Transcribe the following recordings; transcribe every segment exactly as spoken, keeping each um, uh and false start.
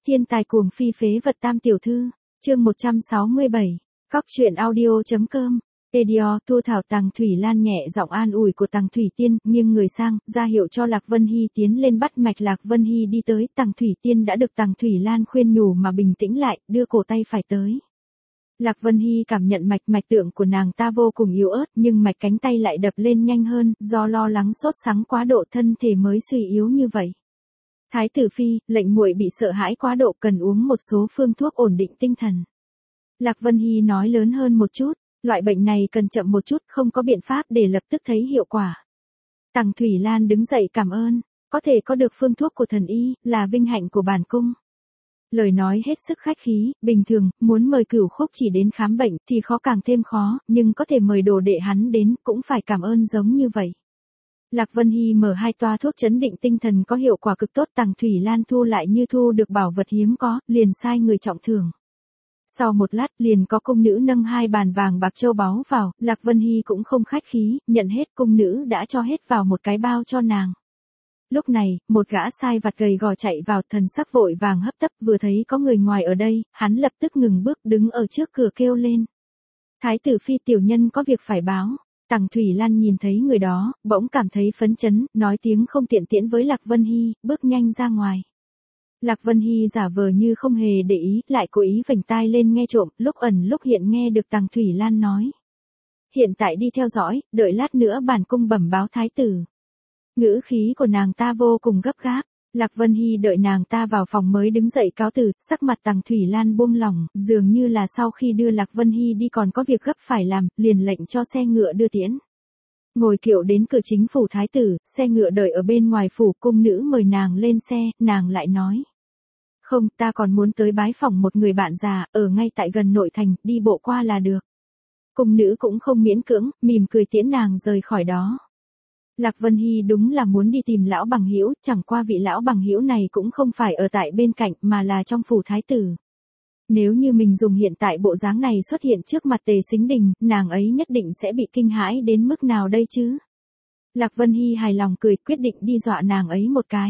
Thiên tài cuồng phi phế vật tam tiểu thư, chương một trăm sáu mươi bảy, Cóc truyện audio.com, Radio, Thu Thảo. Tằng Thủy Lan nhẹ giọng an ủi của Tằng Thủy Tiên, nghiêng người sang, ra hiệu cho Lạc Vân Hy tiến lên bắt mạch. Lạc Vân Hy đi tới, Tằng Thủy Tiên đã được Tằng Thủy Lan khuyên nhủ mà bình tĩnh lại, đưa cổ tay phải tới. Lạc Vân Hy cảm nhận mạch mạch tượng của nàng ta vô cùng yếu ớt, nhưng mạch cánh tay lại đập lên nhanh hơn, do lo lắng sốt sắng quá độ thân thể mới suy yếu như vậy. Thái tử phi, lệnh muội bị sợ hãi quá độ, cần uống một số phương thuốc ổn định tinh thần. Lạc Vân Hy nói lớn hơn một chút, loại bệnh này cần chậm một chút, không có biện pháp để lập tức thấy hiệu quả. Tằng Thủy Lan đứng dậy cảm ơn, có thể có được phương thuốc của thần y, là vinh hạnh của bản cung. Lời nói hết sức khách khí, bình thường, muốn mời Cửu Khúc chỉ đến khám bệnh thì khó càng thêm khó, nhưng có thể mời đồ đệ hắn đến cũng phải cảm ơn giống như vậy. Lạc Vân Hy mở hai toa thuốc chấn định tinh thần có hiệu quả cực tốt. Tằng Thủy Lan thu lại như thu được bảo vật hiếm có, liền sai người trọng thưởng. Sau một lát liền có cung nữ nâng hai bàn vàng bạc châu báu vào, Lạc Vân Hy cũng không khách khí, nhận hết. Cung nữ đã cho hết vào một cái bao cho nàng. Lúc này, một gã sai vặt gầy gò chạy vào, thần sắc vội vàng hấp tấp, vừa thấy có người ngoài ở đây, hắn lập tức ngừng bước đứng ở trước cửa kêu lên. Thái tử phi, tiểu nhân có việc phải báo. Tằng Thủy Lan nhìn thấy người đó, bỗng cảm thấy phấn chấn, nói tiếng không tiện tiễn với Lạc Vân Hy, bước nhanh ra ngoài. Lạc Vân Hy giả vờ như không hề để ý, lại cố ý vểnh tai lên nghe trộm, lúc ẩn lúc hiện nghe được Tằng Thủy Lan nói. Hiện tại đi theo dõi, đợi lát nữa bản cung bẩm báo thái tử. Ngữ khí của nàng ta vô cùng gấp gáp. Lạc Vân Hy đợi nàng ta vào phòng mới đứng dậy cáo từ, sắc mặt Tằng Thủy Lan buông lỏng, dường như là sau khi đưa Lạc Vân Hy đi còn có việc gấp phải làm, liền lệnh cho xe ngựa đưa tiễn. Ngồi kiệu đến cửa chính phủ thái tử, xe ngựa đợi ở bên ngoài phủ. Cung nữ mời nàng lên xe, nàng lại nói. Không, ta còn muốn tới bái phỏng một người bạn già, ở ngay tại gần nội thành, đi bộ qua là được. Cung nữ cũng không miễn cưỡng, mỉm cười tiễn nàng rời khỏi đó. Lạc Vân Hy đúng là muốn đi tìm lão bằng hữu, chẳng qua vị lão bằng hữu này cũng không phải ở tại bên cạnh mà là trong phủ thái tử. Nếu như mình dùng hiện tại bộ dáng này xuất hiện trước mặt Tề Sính Đình, nàng ấy nhất định sẽ bị kinh hãi đến mức nào đây chứ? Lạc Vân Hy hài lòng cười, quyết định đi dọa nàng ấy một cái.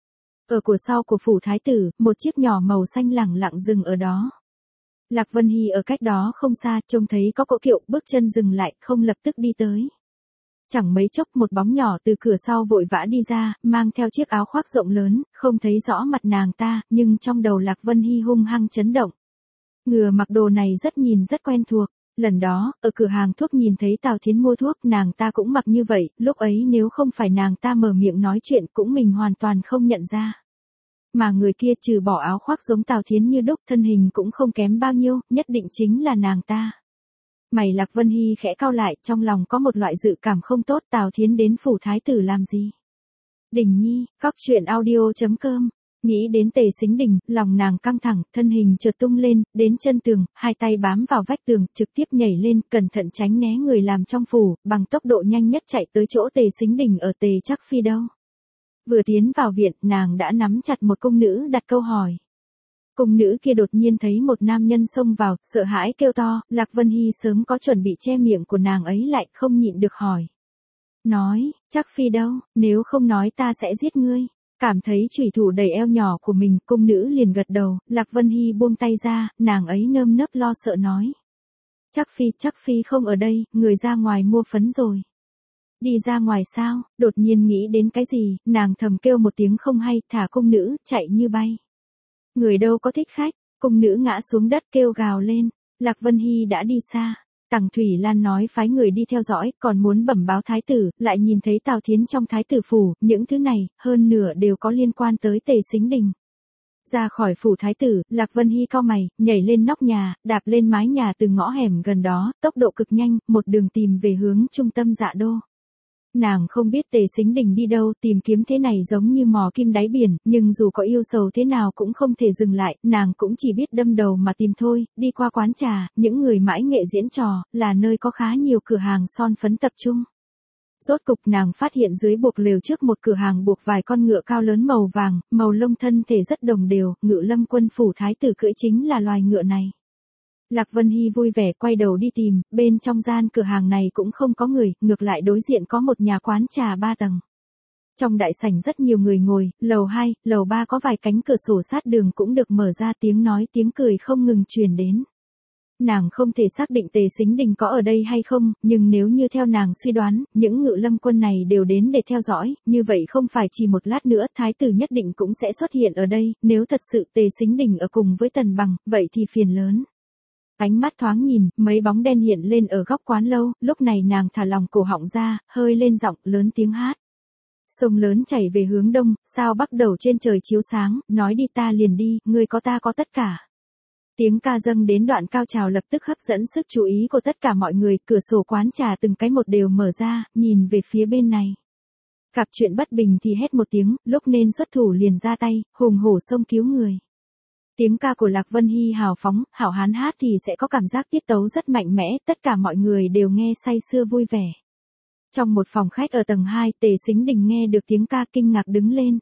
Ở cửa sau của phủ thái tử, một chiếc nhỏ màu xanh lẳng lặng dừng ở đó. Lạc Vân Hy ở cách đó không xa, trông thấy có cỗ kiệu, bước chân dừng lại, không lập tức đi tới. Chẳng mấy chốc một bóng nhỏ từ cửa sau vội vã đi ra, mang theo chiếc áo khoác rộng lớn, không thấy rõ mặt nàng ta, nhưng trong đầu Lạc Vân Hy hung hăng chấn động. Ngừa mặc đồ này rất nhìn rất quen thuộc, lần đó, ở cửa hàng thuốc nhìn thấy Tào Thiến mua thuốc, nàng ta cũng mặc như vậy, lúc ấy nếu không phải nàng ta mở miệng nói chuyện cũng mình hoàn toàn không nhận ra. Mà người kia trừ bỏ áo khoác giống Tào Thiến như đúc, thân hình cũng không kém bao nhiêu, nhất định chính là nàng ta. Mày Lạc Vân Hy khẽ cau lại, trong lòng có một loại dự cảm không tốt. Tào Thiến đến phủ thái tử làm gì? Đình Nhi, Cóc truyện audio.com. Nghĩ đến Tề Sính Đình, lòng nàng căng thẳng, thân hình chợt tung lên, đến chân tường, hai tay bám vào vách tường, trực tiếp nhảy lên, cẩn thận tránh né người làm trong phủ, bằng tốc độ nhanh nhất chạy tới chỗ Tề Sính Đình ở Tề Chắc Phi đâu. Vừa tiến vào viện, nàng đã nắm chặt một cung nữ đặt câu hỏi. Cung nữ kia đột nhiên thấy một nam nhân xông vào, sợ hãi kêu to. Lạc Vân Hy sớm có chuẩn bị che miệng của nàng ấy lại, không nhịn được hỏi. Nói, Chắc Phi đâu, nếu không nói ta sẽ giết ngươi. Cảm thấy chủy thủ đầy eo nhỏ của mình, cung nữ liền gật đầu. Lạc Vân Hy buông tay ra, nàng ấy nơm nớp lo sợ nói. Chắc Phi, Chắc Phi không ở đây, người ra ngoài mua phấn rồi. Đi ra ngoài sao? Đột nhiên nghĩ đến cái gì, nàng thầm kêu một tiếng không hay, thả cung nữ, chạy như bay. Người đâu có thích khách, cung nữ ngã xuống đất kêu gào lên. Lạc Vân Hy đã đi xa. Tằng Thủy Lan nói phái người đi theo dõi, còn muốn bẩm báo thái tử, lại nhìn thấy Tào Thiến trong thái tử phủ, những thứ này, hơn nửa đều có liên quan tới Tề Sính Đình. Ra khỏi phủ thái tử, Lạc Vân Hy cau mày, nhảy lên nóc nhà, đạp lên mái nhà từ ngõ hẻm gần đó, tốc độ cực nhanh, một đường tìm về hướng trung tâm Dạ Đô. Nàng không biết Tề Sính Đình đi đâu, tìm kiếm thế này giống như mò kim đáy biển, nhưng dù có yêu sầu thế nào cũng không thể dừng lại, nàng cũng chỉ biết đâm đầu mà tìm thôi. Đi qua quán trà, những người mãi nghệ diễn trò, là nơi có khá nhiều cửa hàng son phấn tập trung. Rốt cục nàng phát hiện dưới buộc lều trước một cửa hàng buộc vài con ngựa cao lớn màu vàng, màu lông thân thể rất đồng đều, Ngự Lâm quân phủ thái tử cưỡi chính là loài ngựa này. Lạc Vân Hy vui vẻ quay đầu đi tìm, bên trong gian cửa hàng này cũng không có người, ngược lại đối diện có một nhà quán trà ba tầng. Trong đại sảnh rất nhiều người ngồi, lầu hai, lầu ba có vài cánh cửa sổ sát đường cũng được mở ra, tiếng nói tiếng cười không ngừng truyền đến. Nàng không thể xác định Tề Sính Đình có ở đây hay không, nhưng nếu như theo nàng suy đoán, những ngự lâm quân này đều đến để theo dõi, như vậy không phải chỉ một lát nữa thái tử nhất định cũng sẽ xuất hiện ở đây, nếu thật sự Tề Sính Đình ở cùng với Tần Bằng, vậy thì phiền lớn. Ánh mắt thoáng nhìn, mấy bóng đen hiện lên ở góc quán lâu, lúc này nàng thả lòng cổ họng ra, hơi lên giọng, lớn tiếng hát. Sông lớn chảy về hướng đông, sao bắc đầu trên trời chiếu sáng, nói đi ta liền đi, người có ta có tất cả. Tiếng ca dâng đến đoạn cao trào lập tức hấp dẫn sức chú ý của tất cả mọi người, cửa sổ quán trà từng cái một đều mở ra, nhìn về phía bên này. Gặp chuyện bất bình thì hét một tiếng, lúc nên xuất thủ liền ra tay, hùng hổ xông cứu người. Tiếng ca của Lạc Vân Hy hào phóng, hảo hán hát thì sẽ có cảm giác tiết tấu rất mạnh mẽ, tất cả mọi người đều nghe say sưa vui vẻ. Trong một phòng khách ở tầng hai, Tề Sính Đình nghe được tiếng ca kinh ngạc đứng lên.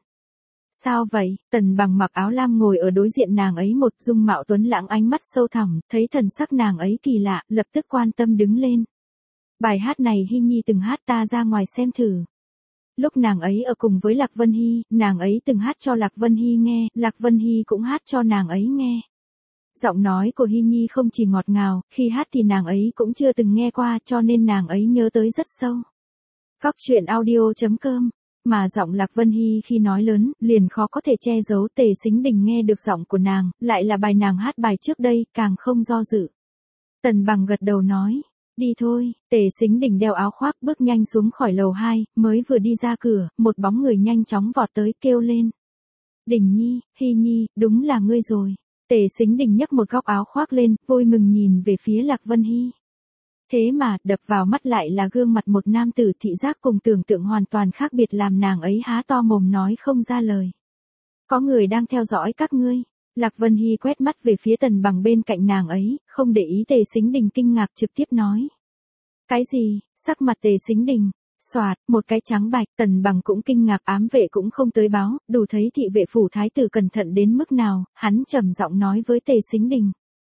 Sao vậy? Tần Bằng mặc áo lam ngồi ở đối diện nàng ấy, một dung mạo tuấn lãng, ánh mắt sâu thẳm, thấy thần sắc nàng ấy kỳ lạ, lập tức quan tâm đứng lên. Bài hát này Hy Nhi từng hát, ta ra ngoài xem thử. Lúc nàng ấy ở cùng với Lạc Vân Hy, nàng ấy từng hát cho Lạc Vân Hy nghe, Lạc Vân Hy cũng hát cho nàng ấy nghe. Giọng nói của Hy Nhi không chỉ ngọt ngào, khi hát thì nàng ấy cũng chưa từng nghe qua, cho nên nàng ấy nhớ tới rất sâu. Cóc truyện audio chấm com. Mà giọng Lạc Vân Hy khi nói lớn, liền khó có thể che giấu. Tề Sính Đình nghe được giọng của nàng, lại là bài nàng hát bài trước đây, càng không do dự. Tần Bằng gật đầu nói, đi thôi. Tề Sính Đình đeo áo khoác bước nhanh xuống khỏi lầu hai, mới vừa đi ra cửa, một bóng người nhanh chóng vọt tới kêu lên. Đình Nhi, Hy Nhi, đúng là ngươi rồi. Tề Sính Đình nhấc một góc áo khoác lên, vui mừng nhìn về phía Lạc Vân Hy. Thế mà, đập vào mắt lại là gương mặt một nam tử, thị giác cùng tưởng tượng hoàn toàn khác biệt, làm nàng ấy há to mồm nói không ra lời. Có người đang theo dõi các ngươi. Lạc Vân Hy quét mắt về phía Tần Bằng bên cạnh nàng ấy, không để ý. Tề Sính Đình kinh ngạc trực tiếp nói. Cái gì? Sắc mặt Tề Sính Đình xoạt, một cái trắng bạch. Tần Bằng cũng kinh ngạc, ám vệ cũng không tới báo, đủ thấy thị vệ phủ thái tử cẩn thận đến mức nào. Hắn trầm giọng nói với Tề Sính Đình.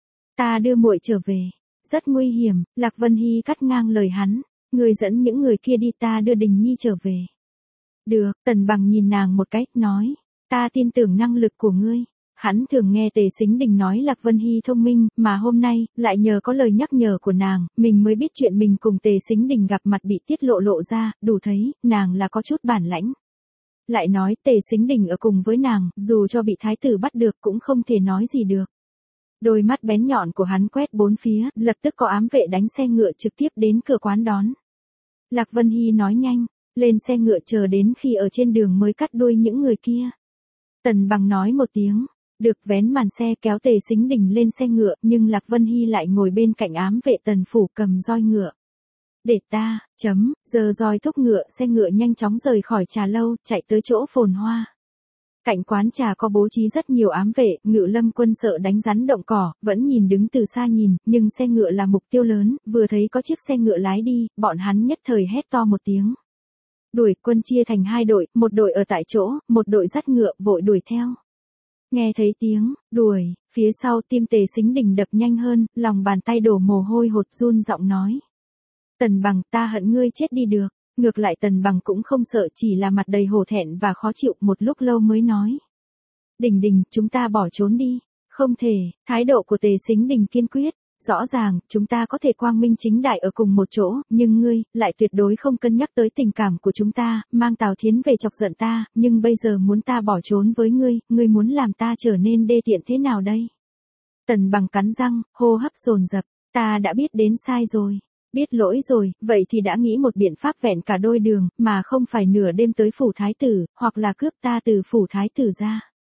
Ta đưa muội trở về. Rất nguy hiểm. Lạc Vân Hy cắt ngang lời hắn. Người dẫn những người kia đi, ta đưa Đình Nhi trở về. Được. Tần Bằng nhìn nàng một cách, nói. Ta tin tưởng năng lực của ngươi. Hắn thường nghe Tề Sính Đình nói Lạc Vân Hy thông minh, mà hôm nay, lại nhờ có lời nhắc nhở của nàng, mình mới biết chuyện mình cùng Tề Sính Đình gặp mặt bị tiết lộ lộ ra, đủ thấy, nàng là có chút bản lãnh. Lại nói, Tề Sính Đình ở cùng với nàng, dù cho bị thái tử bắt được cũng không thể nói gì được. Đôi mắt bén nhọn của hắn quét bốn phía, lập tức có ám vệ đánh xe ngựa trực tiếp đến cửa quán đón. Lạc Vân Hy nói nhanh, lên xe ngựa chờ đến khi ở trên đường mới cắt đuôi những người kia. Tần Bằng nói một tiếng, được, vén màn xe kéo Tề Sính Đình lên xe ngựa, nhưng Lạc Vân Hy lại ngồi bên cạnh ám vệ Tần phủ cầm roi ngựa. Để ta, chấm, giờ roi thúc ngựa, xe ngựa nhanh chóng rời khỏi trà lâu, chạy tới chỗ phồn hoa. Cạnh quán trà có bố trí rất nhiều ám vệ, ngự lâm quân sợ đánh rắn động cỏ, vẫn nhìn đứng từ xa nhìn, nhưng xe ngựa là mục tiêu lớn, vừa thấy có chiếc xe ngựa lái đi, bọn hắn nhất thời hét to một tiếng. Đuổi, quân chia thành hai đội, một đội ở tại chỗ, một đội dắt ngựa, vội đuổi theo. Nghe thấy tiếng, đuổi, phía sau tim Tề Sính Đình đập nhanh hơn, lòng bàn tay đổ mồ hôi hột, run giọng nói. Tần Bằng, ta hận ngươi chết đi được. Ngược lại Tần Bằng cũng không sợ, chỉ là mặt đầy hổ thẹn và khó chịu, một lúc lâu mới nói. Đình Đình, chúng ta bỏ trốn đi. Không thể. Thái độ của Tề Sính Đình kiên quyết. Rõ ràng, chúng ta có thể quang minh chính đại ở cùng một chỗ, nhưng ngươi, lại tuyệt đối không cân nhắc tới tình cảm của chúng ta, mang Tào Thiến về chọc giận ta, nhưng bây giờ muốn ta bỏ trốn với ngươi, ngươi muốn làm ta trở nên đê tiện thế nào đây? Tần Bằng cắn răng, hô hấp dồn dập, ta đã biết đến sai rồi. Biết lỗi rồi, vậy thì đã nghĩ một biện pháp vẹn cả đôi đường, mà không phải nửa đêm tới phủ thái tử, hoặc là cướp ta từ phủ thái tử ra.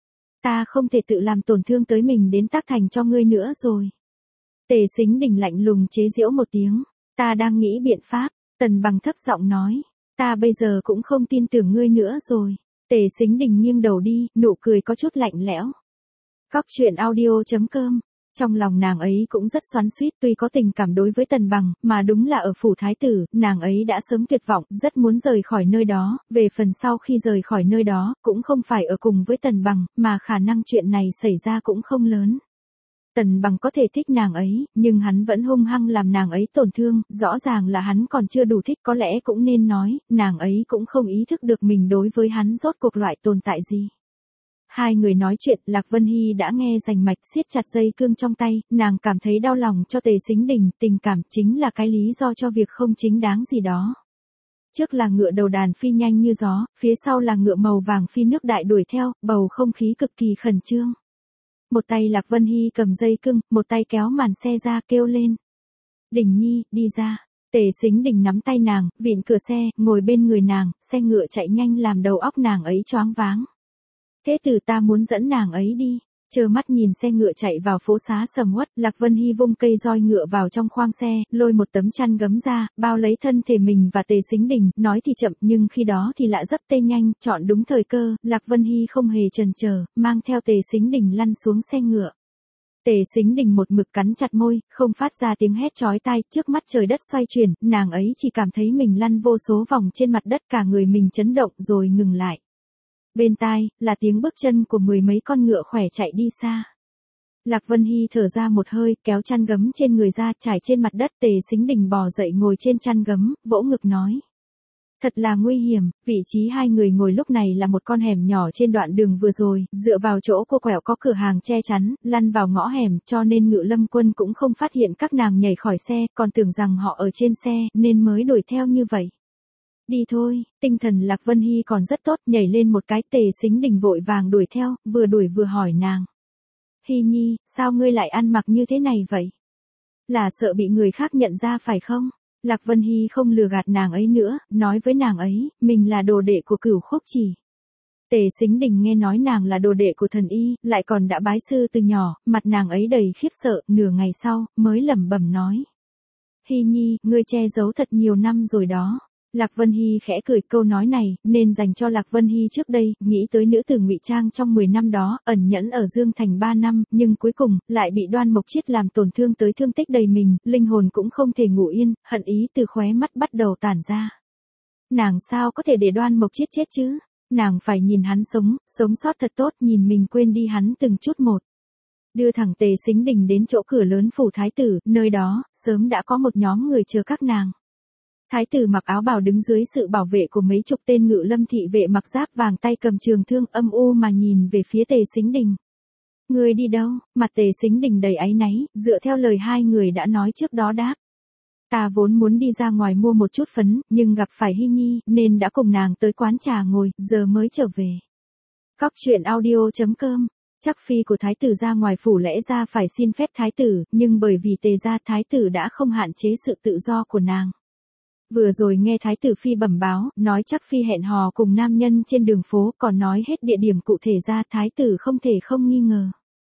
Ta không thể tự làm tổn thương tới mình đến tác thành cho ngươi nữa rồi. Tề Sính Đình lạnh lùng chế giễu một tiếng, ta đang nghĩ biện pháp. Tần Bằng thấp giọng nói, ta bây giờ cũng không tin tưởng ngươi nữa rồi. Tề Sính Đình nghiêng đầu đi, nụ cười có chút lạnh lẽo. Cóc truyện audio chấm com. Trong lòng nàng ấy cũng rất xoắn xuýt, tuy có tình cảm đối với Tần Bằng, mà đúng là ở phủ thái tử, nàng ấy đã sớm tuyệt vọng, rất muốn rời khỏi nơi đó, về phần sau khi rời khỏi nơi đó, cũng không phải ở cùng với Tần Bằng, mà khả năng chuyện này xảy ra cũng không lớn. Tần Bằng có thể thích nàng ấy, nhưng hắn vẫn hung hăng làm nàng ấy tổn thương, rõ ràng là hắn còn chưa đủ thích, có lẽ cũng nên nói, nàng ấy cũng không ý thức được mình đối với hắn rốt cuộc loại tồn tại gì. Hai người nói chuyện, Lạc Vân Hy đã nghe rành mạch, siết chặt dây cương trong tay, nàng cảm thấy đau lòng cho Tề Sính Đình, tình cảm chính là cái lý do cho việc không chính đáng gì đó. Trước là ngựa đầu đàn phi nhanh như gió, phía sau là ngựa màu vàng phi nước đại đuổi theo, bầu không khí cực kỳ khẩn trương. Một tay Lạc Vân Hy cầm dây cương, một tay kéo màn xe ra kêu lên. Đình Nhi, đi ra. Tề Sính Đình nắm tay nàng, vịn cửa xe, ngồi bên người nàng, xe ngựa chạy nhanh làm đầu óc nàng ấy choáng váng. Thế tử ta muốn dẫn nàng ấy đi. Trơ mắt nhìn xe ngựa chạy vào phố xá sầm uất, Lạc Vân Hy vung cây roi ngựa vào trong khoang xe, lôi một tấm chăn gấm ra, bao lấy thân thể mình và Tề Sính Đình, nói thì chậm nhưng khi đó thì lạ dấp tê nhanh, chọn đúng thời cơ, Lạc Vân Hy không hề chần chờ, mang theo Tề Sính Đình lăn xuống xe ngựa. Tề Sính Đình một mực cắn chặt môi, không phát ra tiếng hét chói tai, trước mắt trời đất xoay chuyển, nàng ấy chỉ cảm thấy mình lăn vô số vòng trên mặt đất, cả người mình chấn động rồi ngừng lại. Bên tai, là tiếng bước chân của mười mấy con ngựa khỏe chạy đi xa. Lạc Vân Hy thở ra một hơi, kéo chăn gấm trên người ra, trải trên mặt đất. Tề Sính Đình bò dậy ngồi trên chăn gấm, vỗ ngực nói. Thật là nguy hiểm, vị trí hai người ngồi lúc này là một con hẻm nhỏ trên đoạn đường vừa rồi, dựa vào chỗ cô quẹo có cửa hàng che chắn, lăn vào ngõ hẻm, cho nên Ngự Lâm Quân cũng không phát hiện các nàng nhảy khỏi xe, còn tưởng rằng họ ở trên xe, nên mới đuổi theo như vậy. Đi thôi, tinh thần Lạc Vân Hy còn rất tốt, nhảy lên một cái. Tề Sính Đình vội vàng đuổi theo, vừa đuổi vừa hỏi nàng. Hy Nhi, sao ngươi lại ăn mặc như thế này vậy? Là sợ bị người khác nhận ra phải không? Lạc Vân Hy không lừa gạt nàng ấy nữa, nói với nàng ấy, mình là đồ đệ của Cửu Khúc Chỉ. Tề Sính Đình nghe nói nàng là đồ đệ của thần y, lại còn đã bái sư từ nhỏ, mặt nàng ấy đầy khiếp sợ, nửa ngày sau, mới lẩm bẩm nói. Hy Nhi, ngươi che giấu thật nhiều năm rồi đó. Lạc Vân Hy khẽ cười, câu nói này, nên dành cho Lạc Vân Hy trước đây, nghĩ tới nữ tử ngụy trang trong mười năm đó, ẩn nhẫn ở Dương Thành ba năm, nhưng cuối cùng, lại bị Đoan Mộc Chiết làm tổn thương tới thương tích đầy mình, linh hồn cũng không thể ngủ yên, hận ý từ khóe mắt bắt đầu tản ra. Nàng sao có thể để Đoan Mộc Chiết chết chứ? Nàng phải nhìn hắn sống, sống sót thật tốt, nhìn mình quên đi hắn từng chút một. Đưa thẳng Tề Sính Đình đến chỗ cửa lớn phủ thái tử, nơi đó, sớm đã có một nhóm người chờ các nàng. Thái tử mặc áo bào đứng dưới sự bảo vệ của mấy chục tên Ngự Lâm thị vệ mặc giáp vàng, tay cầm trường thương, âm u mà nhìn về phía Tề Sính Đình. Người đi đâu? Mặt Tề Sính Đình đầy áy náy, dựa theo lời hai người đã nói trước đó đáp. Ta vốn muốn đi ra ngoài mua một chút phấn, nhưng gặp phải Hy Nhi, nên đã cùng nàng tới quán trà ngồi, giờ mới trở về. Cóc truyện audio chấm com. Chắc phi của thái tử ra ngoài phủ lẽ ra phải xin phép thái tử, nhưng bởi vì Tề gia, thái tử đã không hạn chế sự tự do của nàng. Vừa rồi nghe thái tử phi bẩm báo, nói chắc phi hẹn hò cùng nam nhân trên đường phố, còn nói hết địa điểm cụ thể ra, thái tử không thể không nghi ngờ.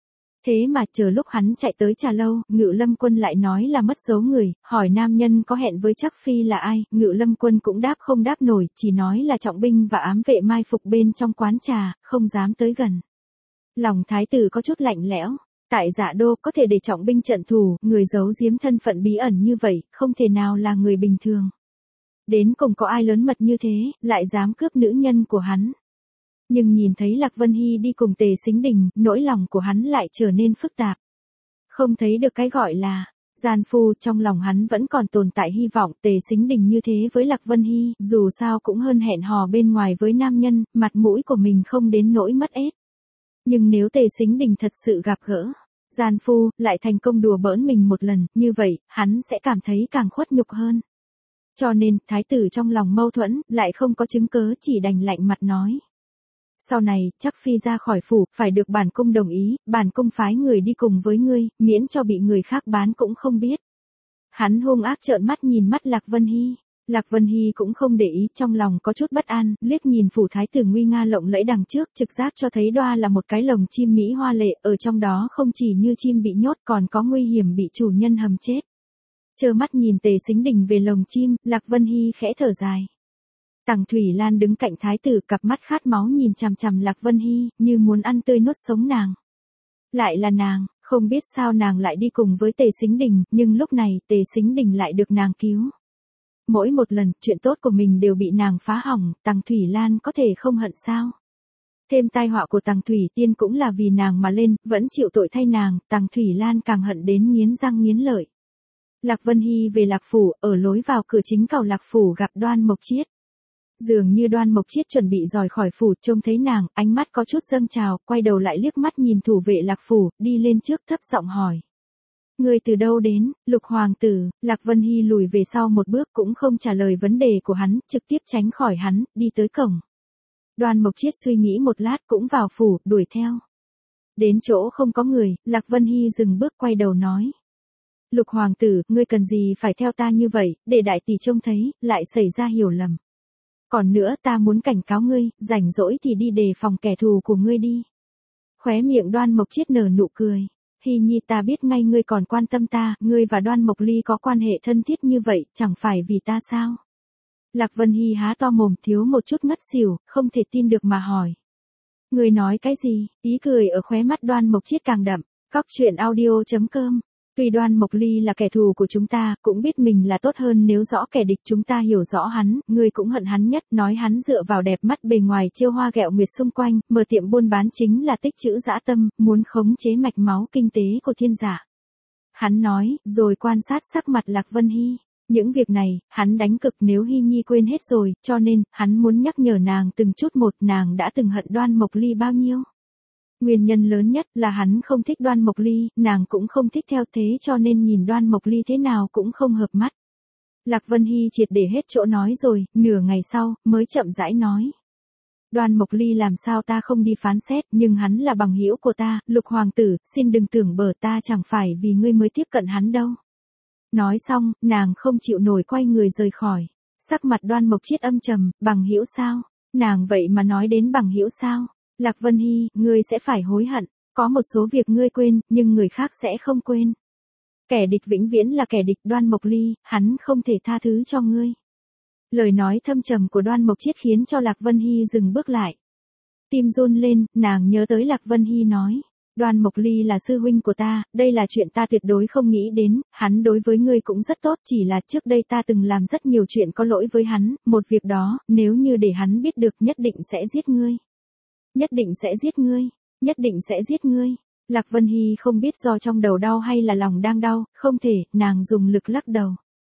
Thế mà chờ lúc hắn chạy tới trà lâu, Ngự Lâm Quân lại nói là mất dấu người, hỏi nam nhân có hẹn với chắc phi là ai, Ngự Lâm Quân cũng đáp không đáp nổi, chỉ nói là trọng binh và ám vệ mai phục bên trong quán trà, không dám tới gần. Lòng thái tử có chút lạnh lẽo. Tại Dạ Đô có thể để trọng binh trận thủ, người giấu giếm thân phận bí ẩn như vậy, không thể nào là người bình thường. Đến cùng có ai lớn mật như thế, lại dám cướp nữ nhân của hắn. Nhưng nhìn thấy Lạc Vân Hy đi cùng Tề Sính Đình, nỗi lòng của hắn lại trở nên phức tạp. Không thấy được cái gọi là gian phu, trong lòng hắn vẫn còn tồn tại hy vọng Tề Sính Đình như thế với Lạc Vân Hy, dù sao cũng hơn hẹn hò bên ngoài với nam nhân, mặt mũi của mình không đến nỗi mất ết. Nhưng nếu Tề Sính Đình thật sự gặp gỡ gian phu, lại thành công đùa bỡn mình một lần, như vậy, hắn sẽ cảm thấy càng khuất nhục hơn. Cho nên, thái tử trong lòng mâu thuẫn, lại không có chứng cớ, chỉ đành lạnh mặt nói. Sau này, chắc phi ra khỏi phủ, phải được bản cung đồng ý, bản cung phái người đi cùng với ngươi, miễn cho bị người khác bán cũng không biết. Hắn hung ác trợn mắt nhìn mắt Lạc Vân Hy. Lạc Vân Hy cũng không để ý, trong lòng có chút bất an, liếc nhìn phủ thái tử nguy nga lộng lẫy đằng trước, trực giác cho thấy đoa là một cái lồng chim mỹ hoa lệ, ở trong đó không chỉ như chim bị nhốt còn có nguy hiểm bị chủ nhân hầm chết. Trơ mắt nhìn Tề Sính Đình về lồng chim, Lạc Vân Hy khẽ thở dài. Tằng Thủy Lan đứng cạnh thái tử, cặp mắt khát máu nhìn chằm chằm Lạc Vân Hy, như muốn ăn tươi nuốt sống nàng. Lại là nàng, không biết sao nàng lại đi cùng với Tề Sính Đình, nhưng lúc này Tề Sính Đình lại được nàng cứu. Mỗi một lần, chuyện tốt của mình đều bị nàng phá hỏng, Tằng Thủy Lan có thể không hận sao? Thêm tai họa của Tằng Thủy Tiên cũng là vì nàng mà lên, vẫn chịu tội thay nàng, Tằng Thủy Lan càng hận đến nghiến răng nghiến lợi. Lạc Vân Hy về Lạc Phủ, ở lối vào cửa chính cầu Lạc Phủ gặp Đoan Mộc Chiết. Dường như Đoan Mộc Chiết chuẩn bị rời khỏi phủ, trông thấy nàng, ánh mắt có chút dâng trào, quay đầu lại liếc mắt nhìn thủ vệ Lạc Phủ, đi lên trước thấp giọng hỏi. Người từ đâu đến, Lục Hoàng tử? Lạc Vân Hy lùi về sau một bước cũng không trả lời vấn đề của hắn, trực tiếp tránh khỏi hắn, đi tới cổng. Đoan Mộc Chiết suy nghĩ một lát cũng vào phủ, đuổi theo. Đến chỗ không có người, Lạc Vân Hy dừng bước quay đầu nói. Lục Hoàng tử, ngươi cần gì phải theo ta như vậy, để đại tỷ trông thấy, lại xảy ra hiểu lầm. Còn nữa ta muốn cảnh cáo ngươi, rảnh rỗi thì đi đề phòng kẻ thù của ngươi đi. Khóe miệng Đoan Mộc Chiết nở nụ cười. Hy Nhi, ta biết ngay ngươi còn quan tâm ta, ngươi và Đoan Mộc Ly có quan hệ thân thiết như vậy, chẳng phải vì ta sao? Lạc Vân Hy há to mồm, thiếu một chút ngất xỉu, không thể tin được mà hỏi. Ngươi nói cái gì? Ý cười ở khóe mắt Đoan Mộc Chiết càng đậm. Cóc truyện audio chấm com. Tuy Đoan Mộc Ly là kẻ thù của chúng ta, cũng biết mình là tốt hơn nếu rõ kẻ địch chúng ta hiểu rõ hắn, ngươi cũng hận hắn nhất, nói hắn dựa vào đẹp mắt bề ngoài chiêu hoa ghẹo nguyệt xung quanh, mở tiệm buôn bán chính là tích trữ dã tâm, muốn khống chế mạch máu kinh tế của thiên giả. Hắn nói, rồi quan sát sắc mặt Lạc Vân Hy. Những việc này, hắn đánh cực nếu Hy Nhi quên hết rồi, cho nên, hắn muốn nhắc nhở nàng từng chút một, nàng đã từng hận Đoan Mộc Ly bao nhiêu. Nguyên nhân lớn nhất là hắn không thích Đoan Mộc Ly, nàng cũng không thích theo thế cho nên nhìn Đoan Mộc Ly thế nào cũng không hợp mắt. Lạc Vân Hy triệt để hết chỗ nói rồi, nửa ngày sau, mới chậm rãi nói. Đoan Mộc Ly làm sao ta không đi phán xét, nhưng hắn là bằng hữu của ta, Lục Hoàng tử, xin đừng tưởng bờ ta chẳng phải vì ngươi mới tiếp cận hắn đâu. Nói xong, nàng không chịu nổi quay người rời khỏi. Sắc mặt Đoan Mộc Chiết âm trầm, bằng hữu sao? Nàng vậy mà nói đến bằng hữu sao? Lạc Vân Hy, ngươi sẽ phải hối hận, có một số việc ngươi quên, nhưng người khác sẽ không quên. Kẻ địch vĩnh viễn là kẻ địch, Đoan Mộc Ly, hắn không thể tha thứ cho ngươi. Lời nói thâm trầm của Đoan Mộc Chiết khiến cho Lạc Vân Hy dừng bước lại. Tim run lên, nàng nhớ tới Lạc Vân Hy nói. Đoan Mộc Ly là sư huynh của ta, đây là chuyện ta tuyệt đối không nghĩ đến, hắn đối với ngươi cũng rất tốt, chỉ là trước đây ta từng làm rất nhiều chuyện có lỗi với hắn, một việc đó, nếu như để hắn biết được nhất định sẽ giết ngươi. Nhất định sẽ giết ngươi, nhất định sẽ giết ngươi. Lạc Vân Hy không biết do trong đầu đau hay là lòng đang đau, không thể, nàng dùng lực lắc đầu.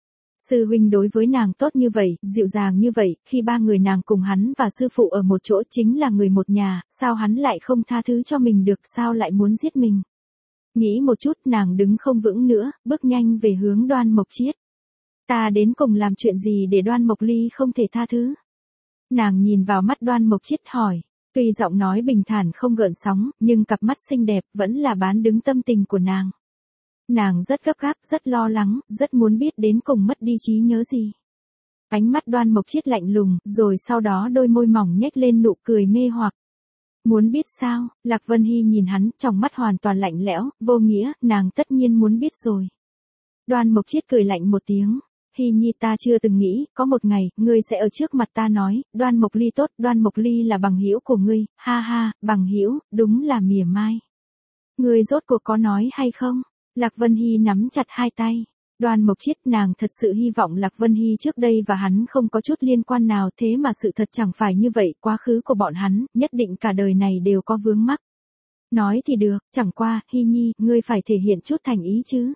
Sư huynh đối với nàng tốt như vậy, dịu dàng như vậy, khi ba người nàng cùng hắn và sư phụ ở một chỗ chính là người một nhà, sao hắn lại không tha thứ cho mình được, sao lại muốn giết mình. Nghĩ một chút, nàng đứng không vững nữa, bước nhanh về hướng Đoan Mộc Chiết. Ta đến cùng làm chuyện gì để Đoan Mộc Ly không thể tha thứ? Nàng nhìn vào mắt Đoan Mộc Chiết hỏi. Tuy giọng nói bình thản không gợn sóng, nhưng cặp mắt xinh đẹp vẫn là bán đứng tâm tình của nàng. Nàng rất gấp gáp, rất lo lắng, rất muốn biết đến cùng mất đi trí nhớ gì. Ánh mắt Đoan Mộc Chiết lạnh lùng, rồi sau đó đôi môi mỏng nhếch lên nụ cười mê hoặc. Muốn biết sao? Lạc Vân Hy nhìn hắn, trong mắt hoàn toàn lạnh lẽo, vô nghĩa, nàng tất nhiên muốn biết rồi. Đoan Mộc Chiết cười lạnh một tiếng. Hy Nhi, ta chưa từng nghĩ, có một ngày, ngươi sẽ ở trước mặt ta nói, Đoan Mộc Ly tốt, Đoan Mộc Ly là bằng hữu của ngươi, ha ha, bằng hữu, đúng là mỉa mai. Ngươi rốt cuộc có nói hay không? Lạc Vân Hy nắm chặt hai tay. Đoan Mộc Chiết, nàng thật sự hy vọng Lạc Vân Hy trước đây và hắn không có chút liên quan nào, thế mà sự thật chẳng phải như vậy, quá khứ của bọn hắn, nhất định cả đời này đều có vướng mắc. Nói thì được, chẳng qua, Hy Nhi, ngươi phải thể hiện chút thành ý chứ.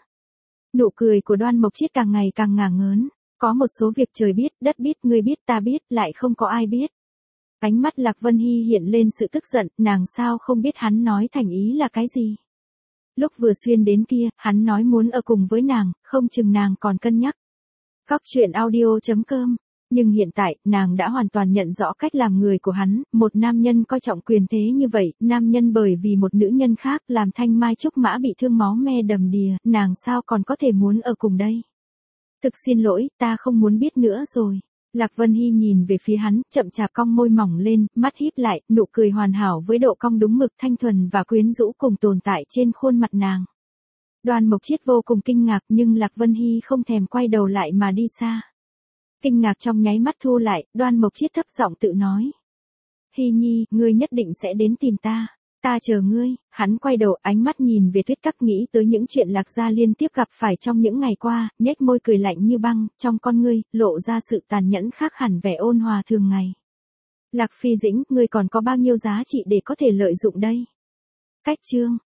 Nụ cười của Đoan Mộc Chiết càng ngày càng ngả ngớn. Có một số việc trời biết, đất biết, ngươi biết, ta biết, lại không có ai biết. Ánh mắt Lạc Vân Hy hiện lên sự tức giận, nàng sao không biết hắn nói thành ý là cái gì. Lúc vừa xuyên đến kia, hắn nói muốn ở cùng với nàng, không chừng nàng còn cân nhắc. Cóc truyện audio chấm com. Nhưng hiện tại, nàng đã hoàn toàn nhận rõ cách làm người của hắn, một nam nhân coi trọng quyền thế như vậy, nam nhân bởi vì một nữ nhân khác làm Thanh Mai Trúc Mã bị thương máu me đầm đìa, nàng sao còn có thể muốn ở cùng đây. Thực xin lỗi, ta không muốn biết nữa rồi. Lạc Vân Hy nhìn về phía hắn, chậm chạp cong môi mỏng lên, mắt híp lại, nụ cười hoàn hảo với độ cong đúng mực, thanh thuần và quyến rũ cùng tồn tại trên khuôn mặt nàng. Đoan Mộc Chiết vô cùng kinh ngạc nhưng Lạc Vân Hy không thèm quay đầu lại mà đi xa. Kinh ngạc trong nháy mắt thu lại, Đoan Mộc Chiết thấp giọng tự nói. Hy Nhi, ngươi nhất định sẽ đến tìm ta. Ta chờ ngươi. Hắn quay đầu, ánh mắt nhìn về Tuyết Các, nghĩ tới những chuyện Lạc gia liên tiếp gặp phải trong những ngày qua, nhếch môi cười lạnh như băng, trong con ngươi lộ ra sự tàn nhẫn khác hẳn vẻ ôn hòa thường ngày. Lạc Phi Dĩnh, ngươi còn có bao nhiêu giá trị để có thể lợi dụng đây? Cách chương